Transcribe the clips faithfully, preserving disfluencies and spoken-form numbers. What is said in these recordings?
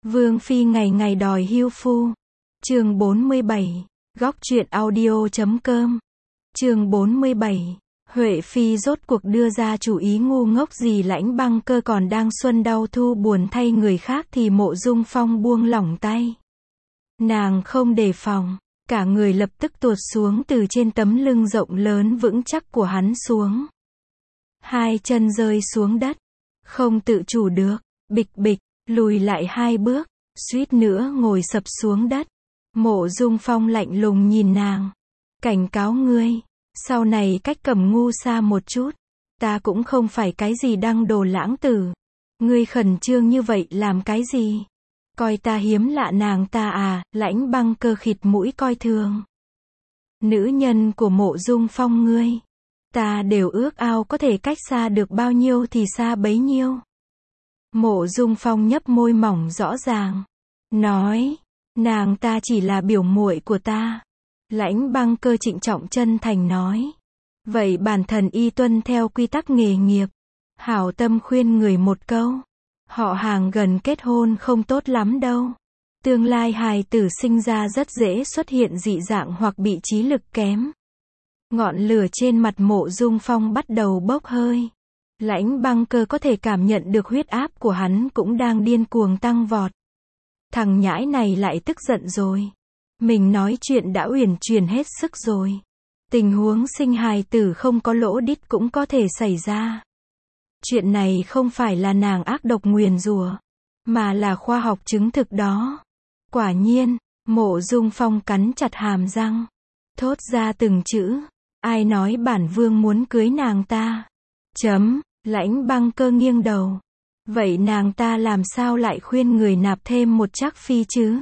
Vương phi ngày ngày đòi hưu phu. Chương bốn mươi bảy, góc truyện audio chấm com. Chương bốn mươi bảy, Huệ phi rốt cuộc đưa ra chủ ý ngu ngốc gì. Lãnh Băng Cơ còn đang xuân đau thu buồn thay người khác thì Mộ Dung Phong buông lỏng tay. Nàng không đề phòng, cả người lập tức tuột xuống từ trên tấm lưng rộng lớn vững chắc của hắn xuống. Hai chân rơi xuống đất, không tự chủ được, bịch bịch, lùi lại hai bước, suýt nữa ngồi sập xuống đất. Mộ Dung Phong lạnh lùng nhìn nàng. Cảnh cáo ngươi, sau này cách Cẩm Ngu xa một chút. Ta cũng không phải cái gì đăng đồ lãng tử. Ngươi khẩn trương như vậy làm cái gì? Coi ta hiếm lạ nàng ta à? Lãnh Băng Cơ khịt mũi coi thường. Nữ nhân của Mộ Dung Phong ngươi, ta đều ước ao có thể cách xa được bao nhiêu thì xa bấy nhiêu. Mộ Dung Phong nhấp môi mỏng rõ ràng, nói, nàng ta chỉ là biểu muội của ta. Lãnh Băng Cơ trịnh trọng chân thành nói, vậy bản thần y tuân theo quy tắc nghề nghiệp, hảo tâm khuyên người một câu, họ hàng gần kết hôn không tốt lắm đâu. Tương lai hài tử sinh ra rất dễ xuất hiện dị dạng hoặc bị trí lực kém. Ngọn lửa trên mặt Mộ Dung Phong bắt đầu bốc hơi. Lãnh Băng Cơ có thể cảm nhận được huyết áp của hắn cũng đang điên cuồng tăng vọt. Thằng nhãi này lại tức giận rồi. Mình nói chuyện đã uyển chuyển hết sức rồi. Tình huống sinh hài tử không có lỗ đít cũng có thể xảy ra. Chuyện này không phải là nàng ác độc nguyền rủa, mà là khoa học chứng thực đó. Quả nhiên, Mộ Dung Phong cắn chặt hàm răng, thốt ra từng chữ, ai nói bản vương muốn cưới nàng ta? Chấm. Lãnh Băng Cơ nghiêng đầu. Vậy nàng ta làm sao lại khuyên người nạp thêm một trác phi chứ?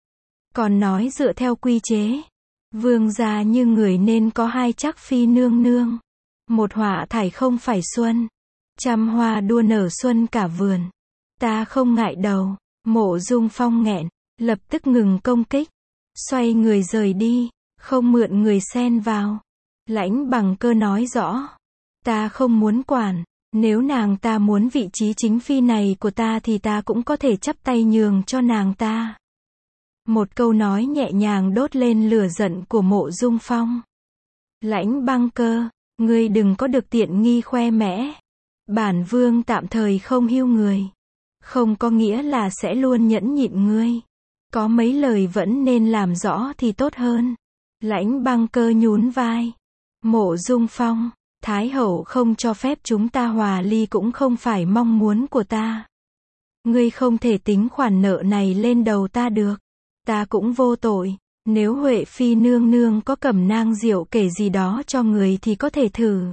Còn nói dựa theo quy chế, vương gia như người nên có hai trác phi nương nương. Một họa thải không phải xuân, trăm hoa đua nở xuân cả vườn. Ta không ngại đầu. Mộ Dung Phong nghẹn, lập tức ngừng công kích, xoay người rời đi, không mượn người xen vào. Lãnh Băng Cơ nói rõ, ta không muốn quản. Nếu nàng ta muốn vị trí chính phi này của ta thì ta cũng có thể chắp tay nhường cho nàng ta. Một câu nói nhẹ nhàng đốt lên lửa giận của Mộ Dung Phong. Lãnh Băng Cơ, ngươi đừng có được tiện nghi khoe mẽ. Bản vương tạm thời không hưu người, không có nghĩa là sẽ luôn nhẫn nhịn ngươi. Có mấy lời vẫn nên làm rõ thì tốt hơn. Lãnh Băng Cơ nhún vai. Mộ Dung Phong, Thái hậu không cho phép chúng ta hòa ly cũng không phải mong muốn của ta. Ngươi không thể tính khoản nợ này lên đầu ta được. Ta cũng vô tội. Nếu Huệ phi nương nương có cẩm nang rượu kể gì đó cho người thì có thể thử.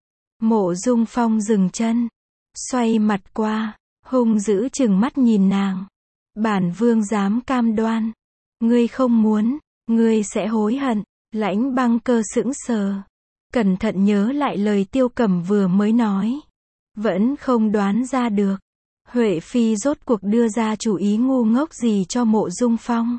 Mộ Dung Phong dừng chân, xoay mặt qua, hung dữ chừng mắt nhìn nàng. Bản vương dám cam đoan, ngươi không muốn, ngươi sẽ hối hận. Lãnh Băng Cơ sững sờ, cẩn thận nhớ lại lời Tiêu Cẩm vừa mới nói. Vẫn không đoán ra được. Huệ phi rốt cuộc đưa ra chủ ý ngu ngốc gì cho Mộ Dung Phong.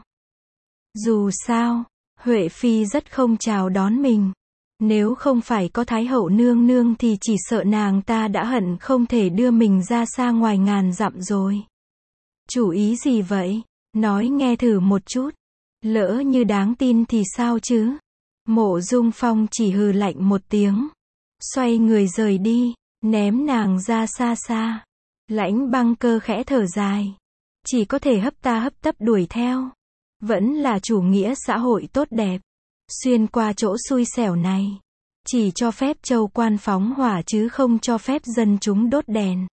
Dù sao, Huệ phi rất không chào đón mình. Nếu không phải có Thái hậu nương nương thì chỉ sợ nàng ta đã hận không thể đưa mình ra xa ngoài ngàn dặm rồi. Chủ ý gì vậy? Nói nghe thử một chút. Lỡ như đáng tin thì sao chứ? Mộ Dung Phong chỉ hừ lạnh một tiếng, xoay người rời đi, ném nàng ra xa xa. Lãnh Băng Cơ khẽ thở dài, chỉ có thể hấp ta hấp tấp đuổi theo. Vẫn là chủ nghĩa xã hội tốt đẹp. Xuyên qua chỗ xui xẻo này, chỉ cho phép châu quan phóng hỏa chứ không cho phép dân chúng đốt đèn.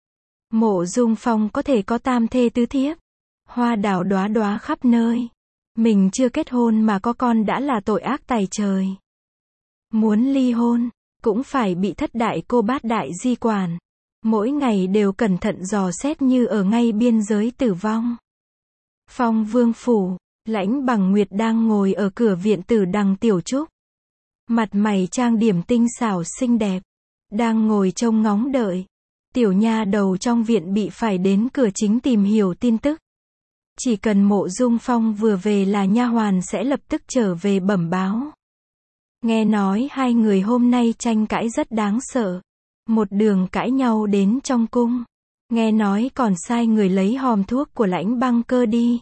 Mộ Dung Phong có thể có tam thê tứ thiếp, hoa đào đóa đóa khắp nơi. Mình chưa kết hôn mà có con đã là tội ác tày trời. Muốn ly hôn, cũng phải bị thất đại cô bát đại di quản. Mỗi ngày đều cẩn thận dò xét như ở ngay biên giới tử vong. Phong vương phủ, Lãnh Bằng Nguyệt đang ngồi ở cửa viện tử Đằng Tiểu Trúc. Mặt mày trang điểm tinh xảo xinh đẹp, đang ngồi trông ngóng đợi. Tiểu nha đầu trong viện bị phải đến cửa chính tìm hiểu tin tức. Chỉ cần Mộ Dung Phong vừa về là nha hoàn sẽ lập tức trở về bẩm báo. Nghe nói hai người hôm nay tranh cãi rất đáng sợ. Một đường cãi nhau đến trong cung. Nghe nói còn sai người lấy hòm thuốc của Lãnh Băng Cơ đi.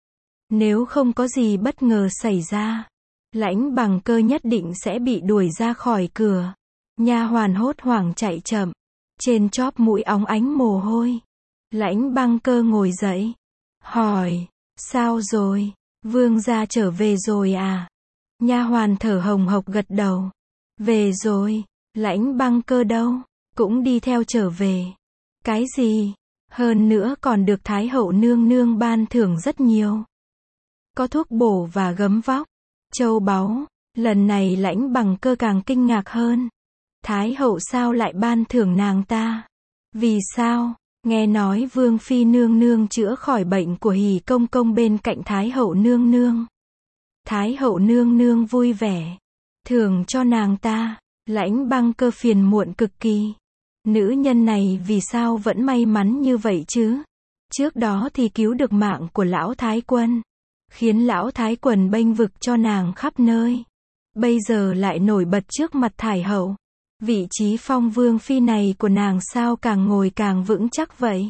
Nếu không có gì bất ngờ xảy ra, Lãnh Bằng Cơ nhất định sẽ bị đuổi ra khỏi cửa. Nha hoàn hốt hoảng chạy chậm, trên chóp mũi óng ánh mồ hôi. Lãnh Băng Cơ ngồi dậy, hỏi, sao rồi, vương gia trở về rồi à? Nha hoàn thở hồng hộc gật đầu, về rồi. Lãnh Băng Cơ đâu? Cũng đi theo trở về. Cái gì? Hơn nữa còn được Thái hậu nương nương ban thưởng rất nhiều. Có thuốc bổ và gấm vóc, châu báu. Lần này Lãnh Bằng Cơ càng kinh ngạc hơn. Thái hậu sao lại ban thưởng nàng ta? Vì sao? Nghe nói Vương Phi nương nương chữa khỏi bệnh của Hỉ công công bên cạnh Thái hậu nương nương. Thái hậu nương nương vui vẻ, thưởng cho nàng ta. Lãnh Băng Cơ phiền muộn cực kỳ. Nữ nhân này vì sao vẫn may mắn như vậy chứ? Trước đó thì cứu được mạng của lão thái quân, khiến lão thái quân bênh vực cho nàng khắp nơi. Bây giờ lại nổi bật trước mặt Thái hậu. Vị trí phong vương phi này của nàng sao càng ngồi càng vững chắc vậy?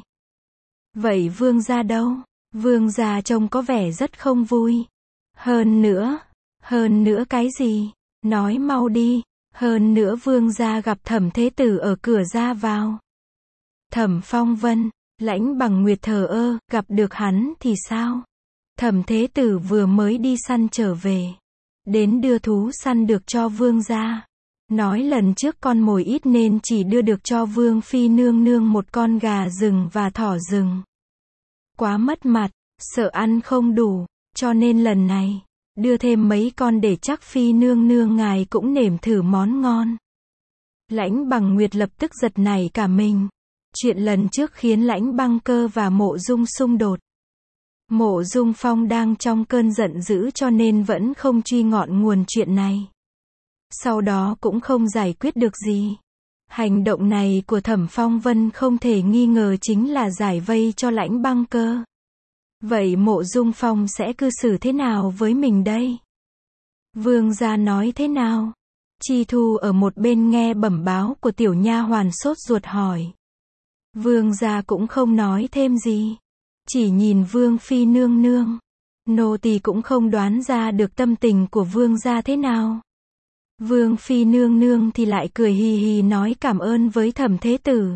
Vậy vương gia đâu? Vương gia trông có vẻ rất không vui. Hơn nữa, hơn nữa cái gì? Nói mau đi. Hơn nữa vương gia gặp Thẩm Thế Tử ở cửa ra vào. Thẩm Phong Vân, Lãnh Bằng Nguyệt thờ ơ, gặp được hắn thì sao? Thẩm Thế Tử vừa mới đi săn trở về, đến đưa thú săn được cho vương gia. Nói lần trước con mồi ít nên chỉ đưa được cho Vương Phi nương nương một con gà rừng và thỏ rừng. Quá mất mặt, sợ ăn không đủ, cho nên lần này đưa thêm mấy con để chắc Phi nương nương ngài cũng nếm thử món ngon. Lãnh Bằng Nguyệt lập tức giật nảy cả mình. Chuyện lần trước khiến Lãnh Băng Cơ và Mộ Dung xung đột. Mộ Dung Phong đang trong cơn giận dữ cho nên vẫn không truy ngọn nguồn chuyện này. Sau đó cũng không giải quyết được gì. Hành động này của Thẩm Phong Vân không thể nghi ngờ chính là giải vây cho Lãnh Băng Cơ. Vậy Mộ Dung Phong sẽ cư xử thế nào với mình đây? Vương gia nói thế nào? Chi Thu ở một bên nghe bẩm báo của tiểu nha hoàn sốt ruột hỏi. Vương gia cũng không nói thêm gì, chỉ nhìn Vương Phi nương nương. Nô tỳ cũng không đoán ra được tâm tình của vương gia thế nào. Vương Phi nương nương thì lại cười hì hì nói cảm ơn với Thẩm Thế Tử.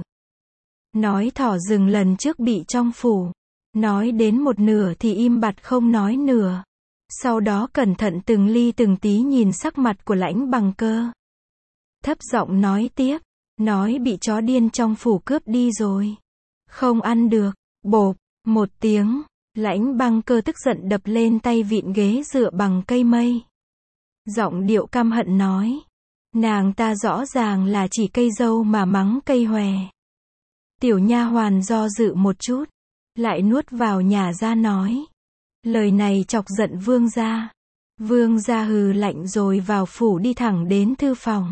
Nói thỏ rừng lần trước bị trong phủ. Nói đến một nửa thì im bặt không nói nửa. Sau đó cẩn thận từng ly từng tí nhìn sắc mặt của Lãnh Bằng Cơ. Thấp giọng nói tiếp. Nói bị chó điên trong phủ cướp đi rồi. Không ăn được. Bộp, một tiếng. Lãnh Băng Cơ tức giận đập lên tay vịn ghế dựa bằng cây mây. Giọng điệu căm hận nói. Nàng ta rõ ràng là chỉ cây dâu mà mắng cây hòe. Tiểu nha hoàn do dự một chút, lại nuốt vào nhả ra nói. Lời này chọc giận vương gia. Vương gia hừ lạnh rồi vào phủ đi thẳng đến thư phòng.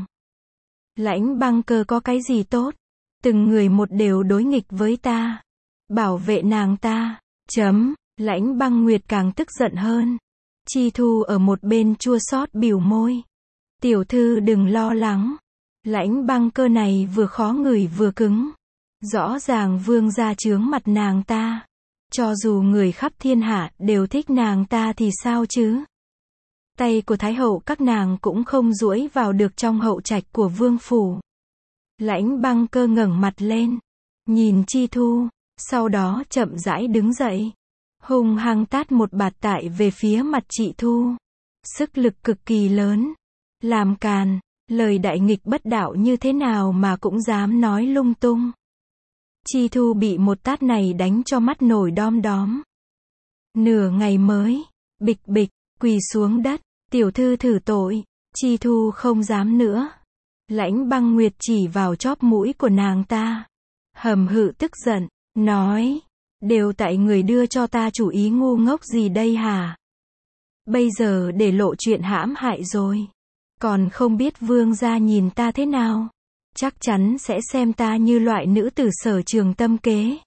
Lãnh Băng Cơ có cái gì tốt? Từng người một đều đối nghịch với ta. Bảo vệ nàng ta. Chấm. Lãnh Băng Nguyệt càng tức giận hơn. Chi Thu ở một bên chua xót bỉu môi. Tiểu thư đừng lo lắng. Lãnh Băng Cơ này vừa khó ngửi vừa cứng. Rõ ràng vương gia chướng mặt nàng ta. Cho dù người khắp thiên hạ đều thích nàng ta thì sao chứ? Tay của Thái hậu các nàng cũng không duỗi vào được trong hậu trạch của vương phủ. Lãnh Băng Cơ ngẩng mặt lên, nhìn Chi Thu, sau đó chậm rãi đứng dậy. Hung hăng tát một bạt tại về phía mặt chị Thu. Sức lực cực kỳ lớn. Làm càn, lời đại nghịch bất đạo như thế nào mà cũng dám nói lung tung. Chi Thu bị một tát này đánh cho mắt nổi đom đóm. Nửa ngày mới, bịch bịch, quỳ xuống đất, tiểu thư thử tội. Chi Thu không dám nữa. Lãnh Băng Nguyệt chỉ vào chóp mũi của nàng ta. Hầm hự tức giận, nói. Đều tại người đưa cho ta chủ ý ngu ngốc gì đây hả? Bây giờ để lộ chuyện hãm hại rồi. Còn không biết vương gia nhìn ta thế nào? Chắc chắn sẽ xem ta như loại nữ tử sở trường tâm kế.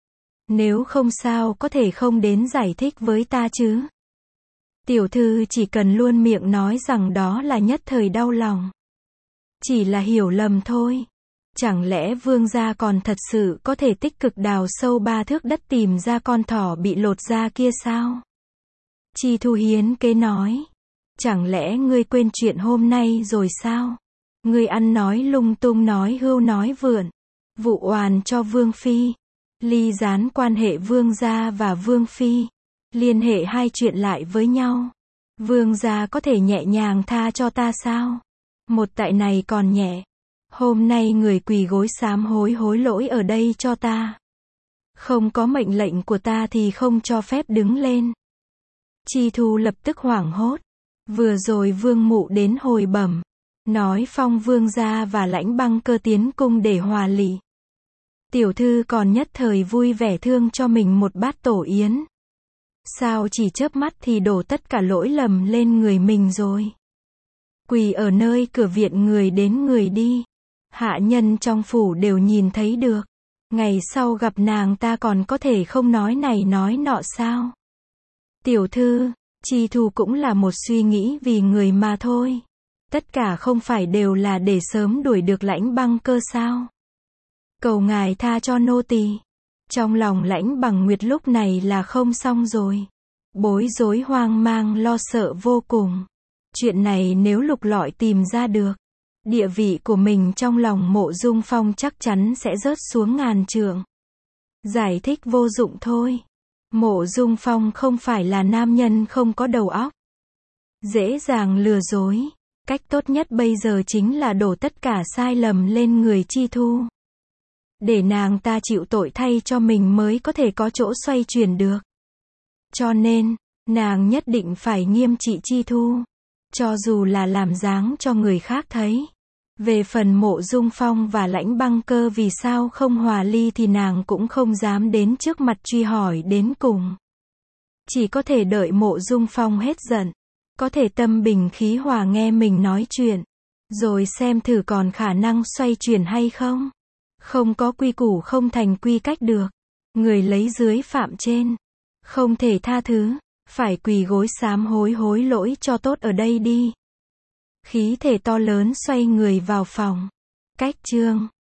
Nếu không sao có thể không đến giải thích với ta chứ? Tiểu thư chỉ cần luôn miệng nói rằng đó là nhất thời đau lòng. Chỉ là hiểu lầm thôi. Chẳng lẽ vương gia còn thật sự có thể tích cực đào sâu ba thước đất tìm ra con thỏ bị lột da kia sao? Chi Thu hiến kế nói. Chẳng lẽ ngươi quên chuyện hôm nay rồi sao? Ngươi ăn nói lung tung, nói hưu nói vượn, vụ oan cho vương phi, ly gián quan hệ vương gia và vương phi, liên hệ hai chuyện lại với nhau. Vương gia có thể nhẹ nhàng tha cho ta sao? Một tại này còn nhẹ. Hôm nay người quỳ gối sám hối hối lỗi ở đây cho ta. Không có mệnh lệnh của ta thì không cho phép đứng lên. Chi Thu lập tức hoảng hốt. Vừa rồi vương mụ đến hồi bẩm, nói phong vương gia và Lãnh Băng Cơ tiến cung để hòa lị. Tiểu thư còn nhất thời vui vẻ thương cho mình một bát tổ yến. Sao chỉ chớp mắt thì đổ tất cả lỗi lầm lên người mình rồi. Quỳ ở nơi cửa viện người đến người đi. Hạ nhân trong phủ đều nhìn thấy được. Ngày sau gặp nàng ta còn có thể không nói này nói nọ sao? Tiểu thư, Chi Thu cũng là một suy nghĩ vì người mà thôi. Tất cả không phải đều là để sớm đuổi được Lãnh Băng Cơ sao? Cầu ngài tha cho nô tỳ. Trong lòng Lãnh Bằng Nguyệt lúc này là không xong rồi. Bối rối hoang mang lo sợ vô cùng. Chuyện này nếu lục lọi tìm ra được, địa vị của mình trong lòng Mộ Dung Phong chắc chắn sẽ rớt xuống ngàn trượng. Giải thích vô dụng thôi. Mộ Dung Phong không phải là nam nhân không có đầu óc, dễ dàng lừa dối. Cách tốt nhất bây giờ chính là đổ tất cả sai lầm lên người Chi Thu. Để nàng ta chịu tội thay cho mình mới có thể có chỗ xoay chuyển được. Cho nên, nàng nhất định phải nghiêm trị Chi Thu. Cho dù là làm dáng cho người khác thấy. Về phần Mộ Dung Phong và Lãnh Băng Cơ vì sao không hòa ly thì nàng cũng không dám đến trước mặt truy hỏi đến cùng. Chỉ có thể đợi Mộ Dung Phong hết giận, có thể tâm bình khí hòa nghe mình nói chuyện, rồi xem thử còn khả năng xoay chuyển hay không. Không có quy củ không thành quy cách được. Người lấy dưới phạm trên, không thể tha thứ, phải quỳ gối sám hối hối lỗi cho tốt ở đây đi. Khí thể to lớn xoay người vào phòng. Cách chương